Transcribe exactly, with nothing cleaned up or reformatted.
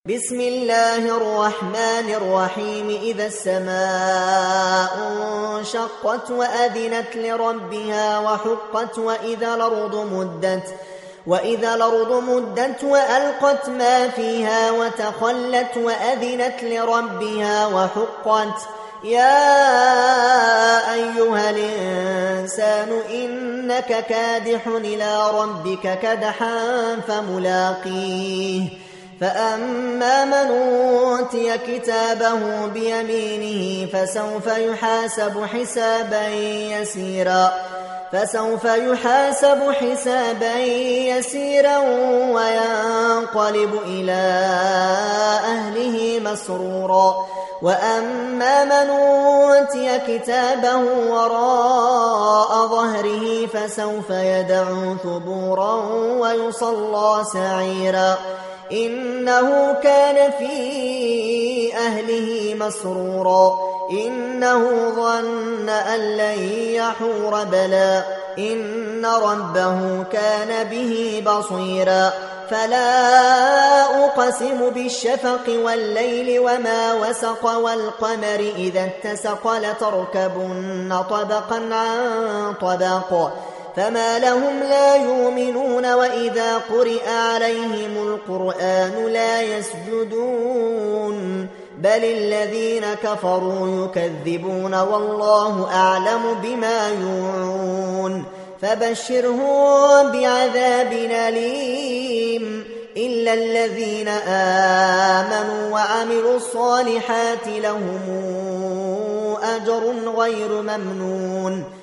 بسم الله الرحمن الرحيم إذا السماء انشقت وأذنت لربها وحقت وإذا الأرض مدت وإذا الأرض مدت وألقت ما فيها وتخلت وأذنت لربها وحقت يا أيها الإنسان إنك كادح إلى ربك كدحا فملاقيه فأما من أوتي كتابه بيمينه فسوف يحاسب حسابا يسيرا فسوف يحاسب حسابا يسيرا وينقلب إلى أهله مسرورا وأما من أوتي كتابه وراء ظهره فسوف يدعو ثبورا ويصلى سعيرا إنه كان في أهله مسرورا إنه ظن أن لن يحور بلى إن ربه كان به بصيرا فلا أقسم بالشفق والليل وما وسق والقمر إذا اتسق لتركبن طبقا عن طبق فما لهم لا يؤمنون وإذا قرئ عليهم القرآن لا يسجدون بل الذين كفروا يكذبون والله أعلم بما يوعون فبشرهم بعذاب أليم إلا الذين آمنوا وعملوا الصالحات لهم أجر غير ممنون